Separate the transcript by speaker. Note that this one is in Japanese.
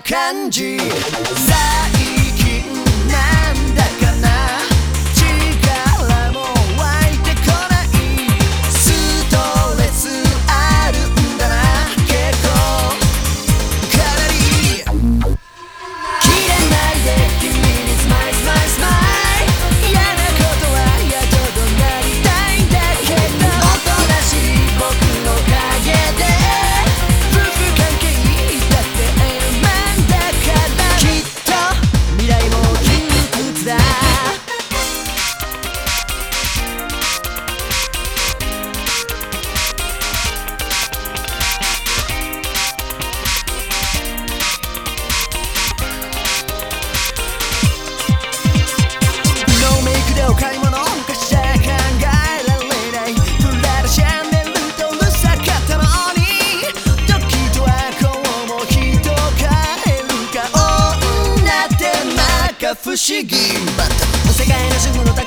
Speaker 1: 感じ最近なんだかな力も湧いてこないストレスあるんだな結構かなり切れないで君にスマイルスマイルスマイル嫌なことはやっと怒鳴りたいんだけどおとなしい僕の陰で夫婦関係だって円満だからきっと未来も窮屈だノーメイクでお買い物昔じゃ考えられないプラダシャネルとルサ買ったのに時とはこうも人変えるか女ってなんか不思議バット世界の主婦の